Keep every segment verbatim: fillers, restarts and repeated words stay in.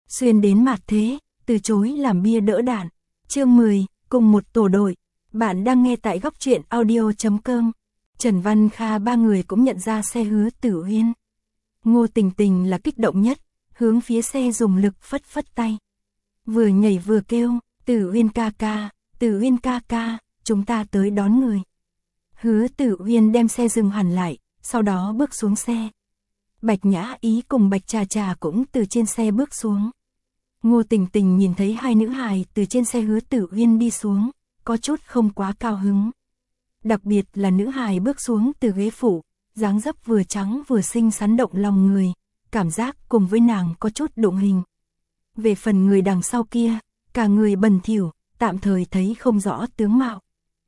xuyên đến mạt thế, từ chối làm bia đỡ đạn. Chương mười, cùng một tổ đội. Bạn đang nghe tại góc truyện audio chấm com. Trần Văn Kha ba người cũng nhận ra xe Hứa Tử Uyên. Ngô Tình Tình là kích động nhất, hướng phía xe dùng lực phất phất tay. Vừa nhảy vừa kêu, Tử Uyên ca ca, Tử Uyên ca ca, chúng ta tới đón người. Hứa Tử Uyên đem xe dừng hẳn lại, sau đó bước xuống xe. Bạch Nhã Ý cùng Bạch Trà Trà cũng từ trên xe bước xuống. Ngô Tình Tình nhìn thấy hai nữ hài từ trên xe Hứa Tử Uyên đi xuống, có chút không quá cao hứng. Đặc biệt là nữ hài bước xuống từ ghế phụ, dáng dấp vừa trắng vừa xinh xắn động lòng người, cảm giác cùng với nàng có chút đụng hình. Về phần người đằng sau kia, cả người bẩn thỉu, tạm thời thấy không rõ tướng mạo.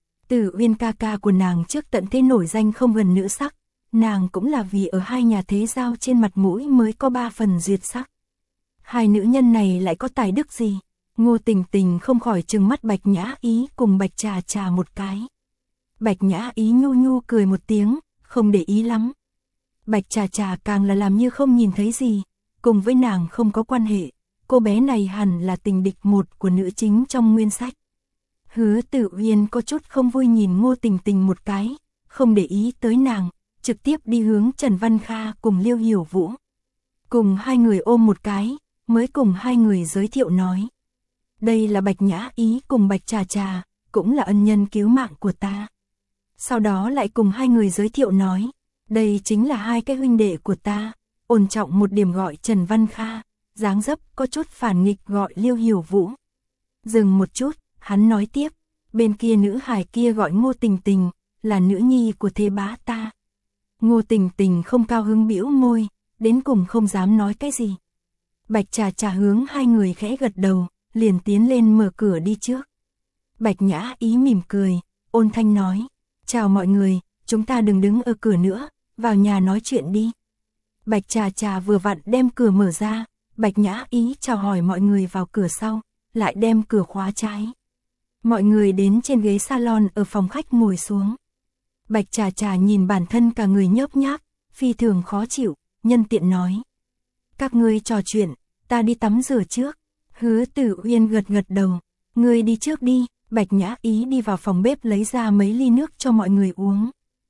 Tử Uyên ca ca của nàng trước tận thế nổi danh không gần nữ sắc, nàng cũng là vì ở hai nhà thế giao trên mặt mũi mới có ba phần duyệt sắc. Hai nữ nhân này lại có tài đức gì? Ngô Tình Tình không khỏi trừng mắt Bạch Nhã Ý cùng Bạch Trà Trà một cái. Bạch Nhã Ý nhu nhu cười một tiếng, không để ý lắm. Bạch Trà Trà càng là làm như không nhìn thấy gì, cùng với nàng không có quan hệ, cô bé này hẳn là tình địch một của nữ chính trong nguyên sách. Hứa Tử Uyên có chút không vui nhìn Ngô Tình Tình một cái, không để ý tới nàng, trực tiếp đi hướng Trần Văn Kha cùng Liêu Hiểu Vũ. Cùng hai người ôm một cái, mới cùng hai người giới thiệu nói. Đây là Bạch Nhã Ý cùng Bạch Trà Trà, cũng là ân nhân cứu mạng của ta. Sau đó lại cùng hai người giới thiệu nói, đây chính là hai cái huynh đệ của ta, ổn trọng một điểm gọi Trần Văn Kha, dáng dấp có chút phản nghịch gọi Liêu Hiểu Vũ. Dừng một chút, hắn nói tiếp, bên kia nữ hài kia gọi Ngô Tình Tình, là nữ nhi của thế bá ta. Ngô Tình Tình không cao hứng bĩu môi, đến cùng không dám nói cái gì. Bạch Trà Trà hướng hai người khẽ gật đầu, liền tiến lên mở cửa đi trước. Bạch Nhã Ý mỉm cười, ôn thanh nói, chào mọi người, chúng ta đừng đứng ở cửa nữa, vào nhà nói chuyện đi. Bạch Trà Trà vừa vặn đem cửa mở ra, Bạch Nhã Ý chào hỏi mọi người vào cửa sau, lại đem cửa khóa trái. Mọi người đến trên ghế salon ở phòng khách ngồi xuống. Bạch Trà Trà nhìn bản thân cả người nhớp nhác, phi thường khó chịu, nhân tiện nói. Các ngươi trò chuyện, ta đi tắm rửa trước. Hứa Tử Uyên gật gật đầu, ngươi đi trước đi. Bạch Nhã Ý đi vào phòng bếp lấy ra mấy ly nước cho mọi người uống.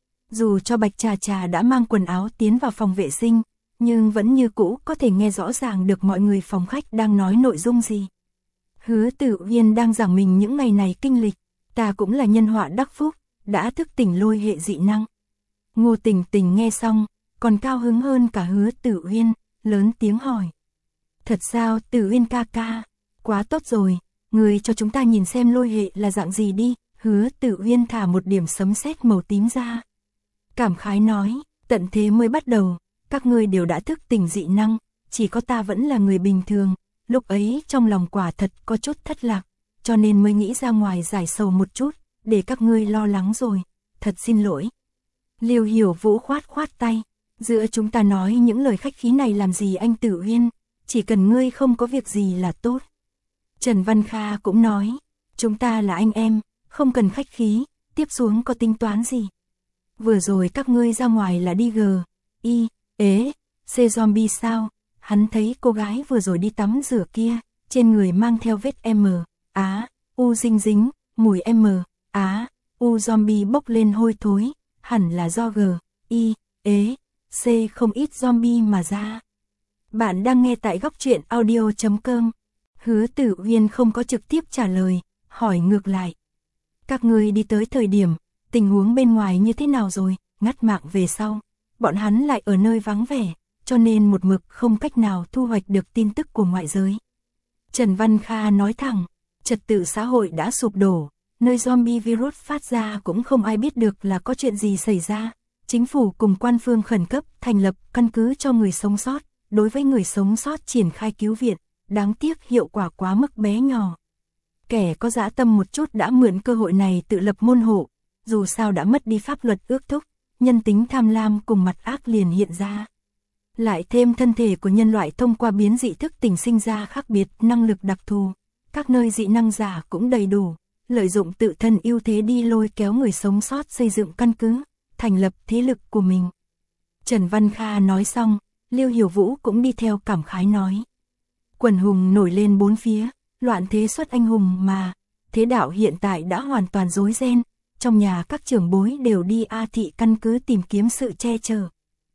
Dù cho Bạch Trà Trà đã mang quần áo tiến vào phòng vệ sinh, nhưng vẫn như cũ có thể nghe rõ ràng được mọi người phòng khách đang nói nội dung gì. Hứa Tử Uyên đang giảng mình những ngày này kinh lịch, ta cũng là nhân họa đắc phúc, đã thức tỉnh lôi hệ dị năng. Ngô Tình Tình nghe xong, còn cao hứng hơn cả Hứa Tử Uyên, lớn tiếng hỏi. Thật sao Tử Uyên ca ca, quá tốt rồi, người cho chúng ta nhìn xem lôi hệ là dạng gì đi. Hứa Tử Uyên thả một điểm sấm sét màu tím ra. Cảm khái nói, tận thế mới bắt đầu, các ngươi đều đã thức tỉnh dị năng, chỉ có ta vẫn là người bình thường. Lúc ấy trong lòng quả thật có chút thất lạc, cho nên mới nghĩ ra ngoài giải sầu một chút, để các ngươi lo lắng rồi, thật xin lỗi. Liêu Hiểu Vũ khoát khoát tay, giữa chúng ta nói những lời khách khí này làm gì anh Tử Uyên, chỉ cần ngươi không có việc gì là tốt. Trần Văn Kha cũng nói, chúng ta là anh em, không cần khách khí, tiếp xuống có tính toán gì. Vừa rồi các ngươi ra ngoài là đi G, I, ế, C zombie sao? Hắn thấy cô gái vừa rồi đi tắm rửa kia, trên người mang theo vết M, Á, U dính dính, mùi M, Á, U zombie bốc lên hôi thối, hẳn là do G, I, ế, C không ít zombie mà ra. Bạn đang nghe tại góc truyện audio chấm com. Hứa Tử Uyên không có trực tiếp trả lời, hỏi ngược lại. Các ngươi đi tới thời điểm, tình huống bên ngoài như thế nào rồi? Ngắt mạng về sau, bọn hắn lại ở nơi vắng vẻ, cho nên một mực không cách nào thu hoạch được tin tức của ngoại giới. Trần Văn Kha nói thẳng, trật tự xã hội đã sụp đổ, nơi zombie virus phát ra cũng không ai biết được là có chuyện gì xảy ra. Chính phủ cùng quan phương khẩn cấp thành lập căn cứ cho người sống sót, đối với người sống sót triển khai cứu viện, đáng tiếc hiệu quả quá mức bé nhỏ. Kẻ có dã tâm một chút đã mượn cơ hội này tự lập môn hộ, dù sao đã mất đi pháp luật ước thúc, nhân tính tham lam cùng mặt ác liền hiện ra. Lại thêm thân thể của nhân loại thông qua biến dị thức tỉnh sinh ra khác biệt năng lực đặc thù, các nơi dị năng giả cũng đầy đủ, lợi dụng tự thân ưu thế đi lôi kéo người sống sót xây dựng căn cứ, thành lập thế lực của mình. Trần Văn Kha nói xong, Liêu Hiểu Vũ cũng đi theo cảm khái nói. Quần hùng nổi lên bốn phía, loạn thế xuất anh hùng mà, thế đạo hiện tại đã hoàn toàn rối ren, trong nhà các trưởng bối đều đi A thị căn cứ tìm kiếm sự che chở.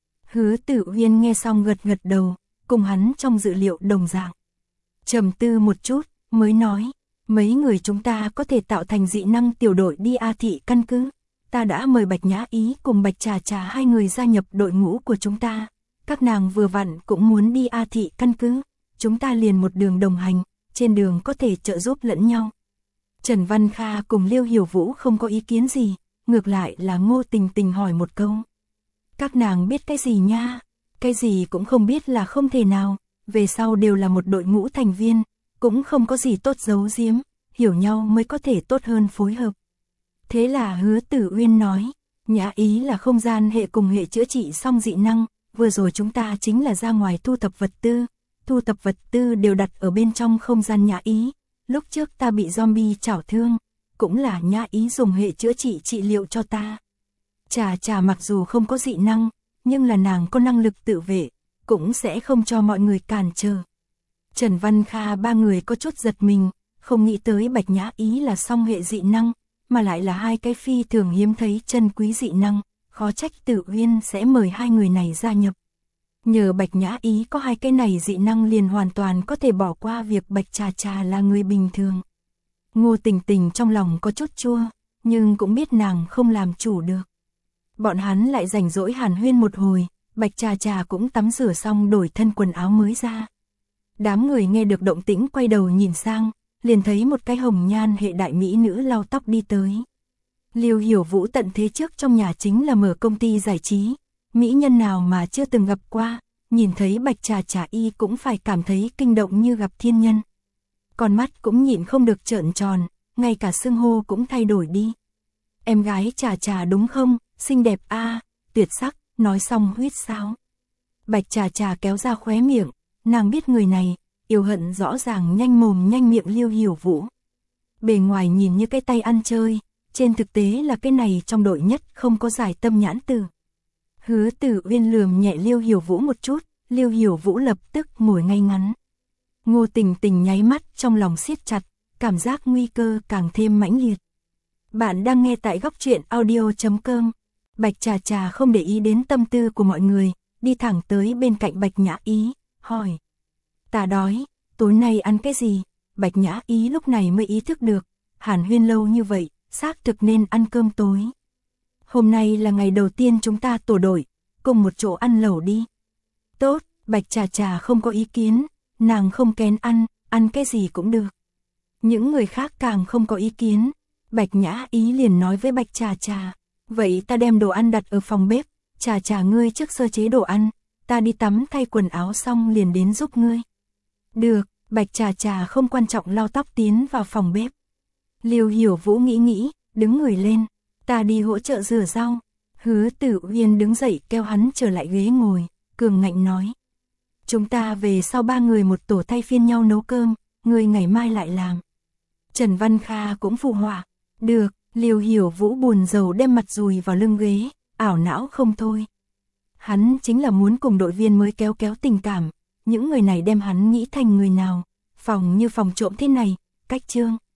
Hứa Tử Uyên nghe xong gật gật đầu, cùng hắn trong dự liệu đồng dạng. Trầm tư một chút, mới nói, mấy người chúng ta có thể tạo thành dị năng tiểu đội đi A thị căn cứ. Ta đã mời Bạch Nhã Ý cùng Bạch Trà Trà hai người gia nhập đội ngũ của chúng ta. Các nàng vừa vặn cũng muốn đi A thị căn cứ. Chúng ta liền một đường đồng hành, trên đường có thể trợ giúp lẫn nhau. Trần Văn Kha cùng Liêu Hiểu Vũ không có ý kiến gì, ngược lại là Ngô Tình Tình hỏi một câu. Các nàng biết cái gì nha? Cái gì cũng không biết là không thể nào, về sau đều là một đội ngũ thành viên, cũng không có gì tốt giấu giếm, hiểu nhau mới có thể tốt hơn phối hợp. Thế là Hứa Tử Uyên nói, Nhã Ý là không gian hệ cùng hệ chữa trị xong dị năng, vừa rồi chúng ta chính là ra ngoài thu thập vật tư, thu thập vật tư đều đặt ở bên trong không gian Nhã Ý, lúc trước ta bị zombie chảo thương, cũng là Nhã Ý dùng hệ chữa trị trị liệu cho ta. Trà Trà mặc dù không có dị năng, nhưng là nàng có năng lực tự vệ, cũng sẽ không cho mọi người cản trở. Trần Văn Kha ba người có chút giật mình, không nghĩ tới Bạch Nhã Ý là song hệ dị năng, mà lại là hai cái phi thường hiếm thấy chân quý dị năng, khó trách Tử Uyên sẽ mời hai người này gia nhập. Nhờ Bạch Nhã Ý có hai cái này dị năng liền hoàn toàn có thể bỏ qua việc Bạch Trà Trà là người bình thường. Ngô Tình Tình trong lòng có chút chua, nhưng cũng biết nàng không làm chủ được. Bọn hắn lại rảnh rỗi hàn huyên một hồi, Bạch Trà Trà cũng tắm rửa xong đổi thân quần áo mới ra. Đám người nghe được động tĩnh quay đầu nhìn sang, liền thấy một cái hồng nhan hệ đại mỹ nữ lau tóc đi tới. Liêu Hiểu Vũ tận thế trước trong nhà chính là mở công ty giải trí, mỹ nhân nào mà chưa từng gặp qua, nhìn thấy Bạch Trà Trà y cũng phải cảm thấy kinh động như gặp thiên nhân. Con mắt cũng nhịn không được trợn tròn, ngay cả xưng hô cũng thay đổi đi. Em gái Trà Trà đúng không, xinh đẹp a, à, tuyệt sắc, nói xong huýt sáo. Bạch Trà Trà kéo ra khóe miệng, nàng biết người này, yêu hận rõ ràng nhanh mồm nhanh miệng Liêu Hiểu Vũ. Bề ngoài nhìn như cái tay ăn chơi, trên thực tế là cái này trong đội nhất không có giải tâm nhãn từ. Hứa Tử Uyên lườm nhẹ Liêu Hiểu Vũ một chút, Liêu Hiểu Vũ lập tức ngồi ngay ngắn. Ngô Tình Tình nháy mắt trong lòng siết chặt, cảm giác nguy cơ càng thêm mãnh liệt. Bạn đang nghe tại góc truyện audio chấm com. Bạch Trà Trà không để ý đến tâm tư của mọi người, đi thẳng tới bên cạnh Bạch Nhã Ý, hỏi. Ta đói, tối nay ăn cái gì? Bạch Nhã Ý lúc này mới ý thức được, hàn huyên lâu như vậy, xác thực nên ăn cơm tối. Hôm nay là ngày đầu tiên chúng ta tổ đội, cùng một chỗ ăn lẩu đi. Tốt, Bạch Trà Trà không có ý kiến, nàng không kén ăn, ăn cái gì cũng được. Những người khác càng không có ý kiến, Bạch Nhã Ý liền nói với Bạch Trà Trà, vậy ta đem đồ ăn đặt ở phòng bếp, Trà Trà ngươi trước sơ chế đồ ăn, ta đi tắm thay quần áo xong liền đến giúp ngươi. Được, Bạch Trà Trà không quan trọng lau tóc tiến vào phòng bếp. Liêu Hiểu Vũ nghĩ nghĩ, đứng người lên, ta đi hỗ trợ rửa rau. Hứa Tử Uyên đứng dậy kêu hắn trở lại ghế ngồi, cường ngạnh nói. Chúng ta về sau ba người một tổ thay phiên nhau nấu cơm, người ngày mai lại làm. Trần Văn Kha cũng phụ họa, được, Liêu Hiểu Vũ buồn rầu đem mặt dùi vào lưng ghế, ảo não không thôi. Hắn chính là muốn cùng đội viên mới kéo kéo tình cảm, những người này đem hắn nghĩ thành người nào, phòng như phòng trộm thế này, cách trương.